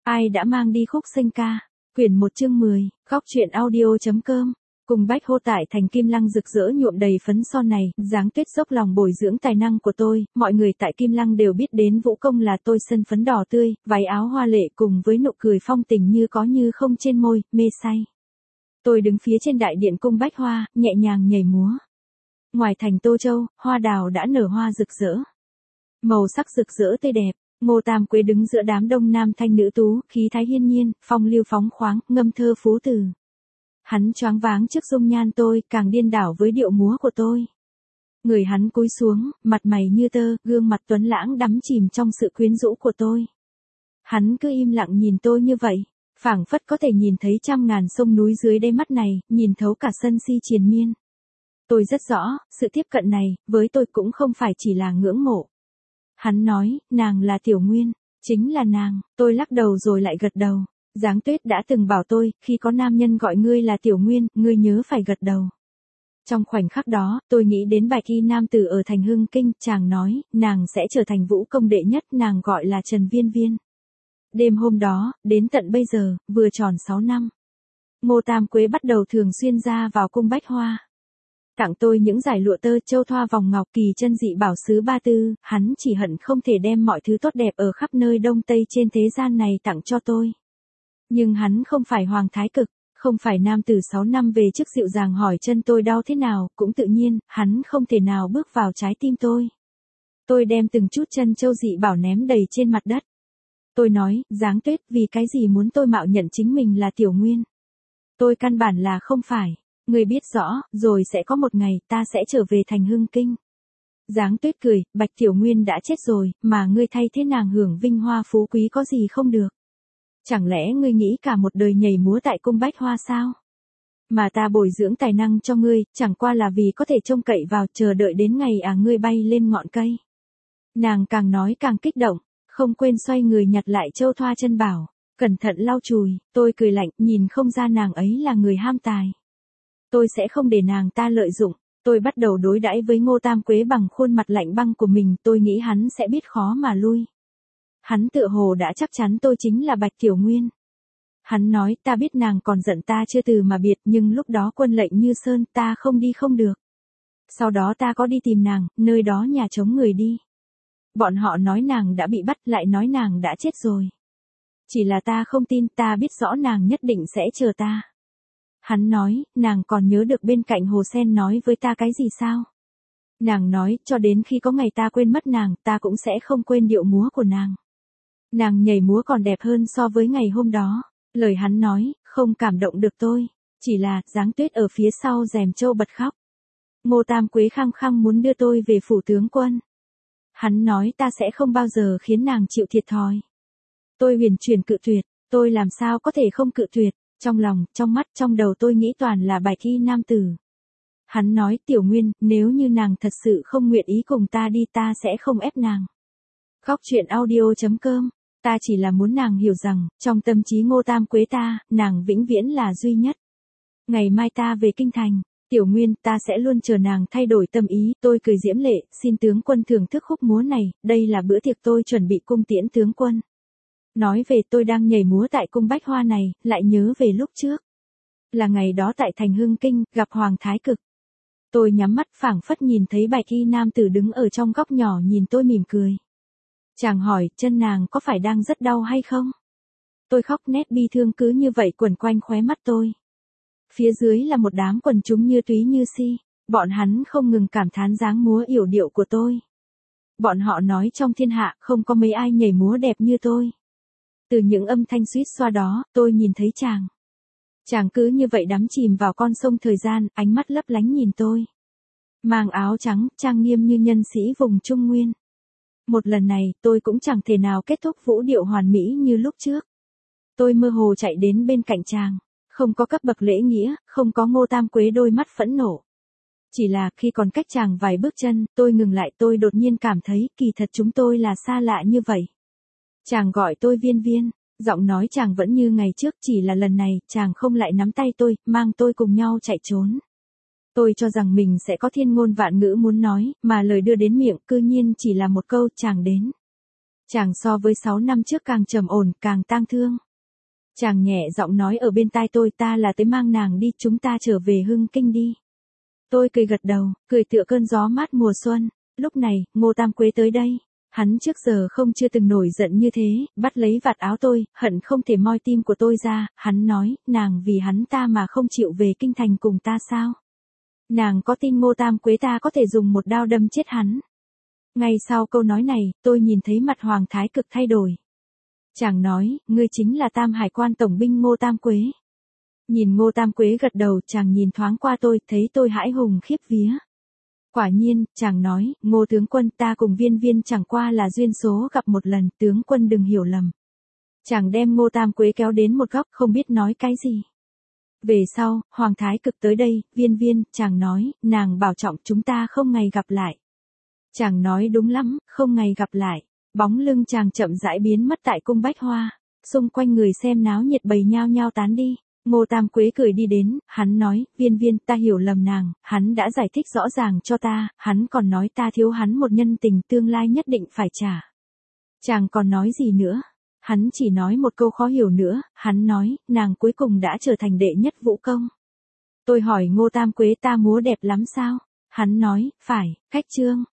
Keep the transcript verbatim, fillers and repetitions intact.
Ai đã mang đi khúc sinh ca, quyển một chương mười, góc truyện audio.com. Cùng bách hô tại thành Kim Lăng rực rỡ nhuộm đầy phấn son này, Giáng Tuyết dốc lòng bồi dưỡng tài năng của tôi, mọi người tại Kim Lăng đều biết đến vũ công là tôi sân phấn đỏ tươi, váy áo hoa lệ cùng với nụ cười phong tình như có như không trên môi, mê say. Tôi đứng phía trên đại điện cung bách hoa, nhẹ nhàng nhảy múa. Ngoài thành Tô Châu, hoa đào đã nở hoa rực rỡ. Màu sắc rực rỡ tươi đẹp. Ngô Tam Quế đứng giữa đám đông nam thanh nữ tú, khí thái hiên nhiên, phong lưu phóng khoáng, ngâm thơ phú từ. Hắn choáng váng trước dung nhan tôi, càng điên đảo với điệu múa của tôi. Người hắn cúi xuống, mặt mày như tơ, gương mặt tuấn lãng đắm chìm trong sự quyến rũ của tôi. Hắn cứ im lặng nhìn tôi như vậy, phảng phất có thể nhìn thấy trăm ngàn sông núi dưới đáy mắt này, nhìn thấu cả sân si triền miên. Tôi rất rõ, sự tiếp cận này, với tôi cũng không phải chỉ là ngưỡng mộ. Hắn nói, nàng là Tiểu Nguyên, chính là nàng, tôi lắc đầu rồi lại gật đầu. Giáng Tuyết đã từng bảo tôi, khi có nam nhân gọi ngươi là Tiểu Nguyên, ngươi nhớ phải gật đầu. Trong khoảnh khắc đó, tôi nghĩ đến bài thi nam tử ở thành Hưng Kinh, chàng nói, nàng sẽ trở thành vũ công đệ nhất, nàng gọi là Trần Viên Viên. Đêm hôm đó, đến tận bây giờ, vừa tròn sáu năm. Ngô Tam Quế bắt đầu thường xuyên ra vào cung bách hoa. Tặng tôi những giải lụa tơ châu thoa vòng ngọc kỳ chân dị bảo xứ Ba Tư, hắn chỉ hận không thể đem mọi thứ tốt đẹp ở khắp nơi Đông Tây trên thế gian này tặng cho tôi. Nhưng hắn không phải hoàng thái cực, không phải nam tử sáu năm về trước dịu dàng hỏi chân tôi đau thế nào, cũng tự nhiên, hắn không thể nào bước vào trái tim tôi. Tôi đem từng chút chân châu dị bảo ném đầy trên mặt đất. Tôi nói, Giáng Tuyết, vì cái gì muốn tôi mạo nhận chính mình là Tiểu Nguyên? Tôi căn bản là không phải. Ngươi biết rõ, rồi sẽ có một ngày ta sẽ trở về thành Hưng Kinh. Giáng Tuyết cười, Bạch Tiểu Nguyên đã chết rồi, mà ngươi thay thế nàng hưởng vinh hoa phú quý có gì không được. Chẳng lẽ ngươi nghĩ cả một đời nhảy múa tại cung bách hoa sao? Mà ta bồi dưỡng tài năng cho ngươi, chẳng qua là vì có thể trông cậy vào chờ đợi đến ngày à ngươi bay lên ngọn cây. Nàng càng nói càng kích động, không quên xoay người nhặt lại châu thoa chân bảo, cẩn thận lau chùi, tôi cười lạnh, nhìn không ra nàng ấy là người ham tài. Tôi sẽ không để nàng ta lợi dụng, tôi bắt đầu đối đãi với Ngô Tam Quế bằng khuôn mặt lạnh băng của mình, tôi nghĩ hắn sẽ biết khó mà lui. Hắn tựa hồ đã chắc chắn tôi chính là Bạch Tiểu Nguyên. Hắn nói, ta biết nàng còn giận ta chưa từ mà biệt, nhưng lúc đó quân lệnh như sơn, ta không đi không được. Sau đó ta có đi tìm nàng, nơi đó nhà trống người đi. Bọn họ nói nàng đã bị bắt, lại nói nàng đã chết rồi. Chỉ là ta không tin, ta biết rõ nàng nhất định sẽ chờ ta. Hắn nói, nàng còn nhớ được bên cạnh hồ sen nói với ta cái gì sao? Nàng nói, cho đến khi có ngày ta quên mất nàng, ta cũng sẽ không quên điệu múa của nàng. Nàng nhảy múa còn đẹp hơn so với ngày hôm đó. Lời hắn nói, không cảm động được tôi. Chỉ là, Giáng Tuyết ở phía sau rèm châu bật khóc. Ngô Tam Quế khăng khăng muốn đưa tôi về phủ tướng quân. Hắn nói ta sẽ không bao giờ khiến nàng chịu thiệt thòi. Tôi huyền chuyển cự tuyệt, tôi làm sao có thể không cự tuyệt. Trong lòng, trong mắt, trong đầu tôi nghĩ toàn là bài thi nam tử. Hắn nói, Tiểu Nguyên, nếu như nàng thật sự không nguyện ý cùng ta đi ta sẽ không ép nàng. Góc truyện audio.com, ta chỉ là muốn nàng hiểu rằng, trong tâm trí Ngô Tam Quế ta, nàng vĩnh viễn là duy nhất. Ngày mai ta về kinh thành, Tiểu Nguyên, ta sẽ luôn chờ nàng thay đổi tâm ý, tôi cười diễm lệ, xin tướng quân thưởng thức khúc múa này, đây là bữa tiệc tôi chuẩn bị cung tiễn tướng quân. Nói về tôi đang nhảy múa tại cung bách hoa này, lại nhớ về lúc trước. Là ngày đó tại thành Hưng Kinh, gặp Hoàng Thái Cực. Tôi nhắm mắt phảng phất nhìn thấy Bạch Y nam tử đứng ở trong góc nhỏ nhìn tôi mỉm cười. Chàng hỏi, chân nàng có phải đang rất đau hay không? Tôi khóc nét bi thương cứ như vậy quẩn quanh khóe mắt tôi. Phía dưới là một đám quần chúng như túy như si, bọn hắn không ngừng cảm thán dáng múa yểu điệu của tôi. Bọn họ nói trong thiên hạ không có mấy ai nhảy múa đẹp như tôi. Từ những âm thanh suýt xoa đó, tôi nhìn thấy chàng. Chàng cứ như vậy đắm chìm vào con sông thời gian, ánh mắt lấp lánh nhìn tôi. Mang áo trắng, trang nghiêm như nhân sĩ vùng Trung Nguyên. Một lần này, tôi cũng chẳng thể nào kết thúc vũ điệu hoàn mỹ như lúc trước. Tôi mơ hồ chạy đến bên cạnh chàng. Không có cấp bậc lễ nghĩa, không có Ngô Tam Quế đôi mắt phẫn nộ. Chỉ là khi còn cách chàng vài bước chân, tôi ngừng lại, tôi đột nhiên cảm thấy kỳ thật chúng tôi là xa lạ như vậy. Chàng gọi tôi Viên Viên, giọng nói chàng vẫn như ngày trước, chỉ là lần này, chàng không lại nắm tay tôi, mang tôi cùng nhau chạy trốn. Tôi cho rằng mình sẽ có thiên ngôn vạn ngữ muốn nói, mà lời đưa đến miệng cư nhiên chỉ là một câu chàng đến. Chàng so với sáu năm trước càng trầm ổn, càng tang thương. Chàng nhẹ giọng nói ở bên tai tôi, ta là tới mang nàng đi, chúng ta trở về Hưng Kinh đi. Tôi cười gật đầu, cười tựa cơn gió mát mùa xuân. Lúc này, Ngô Tam Quế tới đây. Hắn trước giờ không chưa từng nổi giận như thế, bắt lấy vạt áo tôi, hận không thể moi tim của tôi ra. Hắn nói, nàng vì hắn ta mà không chịu về kinh thành cùng ta sao? Nàng có tin Ngô Tam Quế ta có thể dùng một đao đâm chết hắn? Ngay sau câu nói này, tôi nhìn thấy mặt Hoàng Thái Cực thay đổi. Chàng nói, ngươi chính là Tam Hải quan tổng binh Ngô Tam Quế. Nhìn Ngô Tam Quế gật đầu, chàng nhìn thoáng qua tôi, thấy tôi hãi hùng khiếp vía. Quả nhiên, chàng nói, Ngô tướng quân, ta cùng Viên Viên chẳng qua là duyên số gặp một lần, tướng quân đừng hiểu lầm. Chàng đem Ngô Tam Quế kéo đến một góc, không biết nói cái gì. Về sau, Hoàng Thái Cực tới đây, Viên Viên, chàng nói, nàng bảo trọng chúng ta không ngày gặp lại. Chàng nói đúng lắm, không ngày gặp lại. Bóng lưng chàng chậm rãi biến mất tại cung Bách Hoa. Xung quanh người xem náo nhiệt bầy nhao nhao tán đi. Ngô Tam Quế cười đi đến, hắn nói, Viên Viên, ta hiểu lầm nàng, hắn đã giải thích rõ ràng cho ta, hắn còn nói ta thiếu hắn một nhân tình tương lai nhất định phải trả. Chàng còn nói gì nữa? Hắn chỉ nói một câu khó hiểu nữa, hắn nói, nàng cuối cùng đã trở thành đệ nhất vũ công. Tôi hỏi Ngô Tam Quế, ta múa đẹp lắm sao? Hắn nói, phải, khách trương.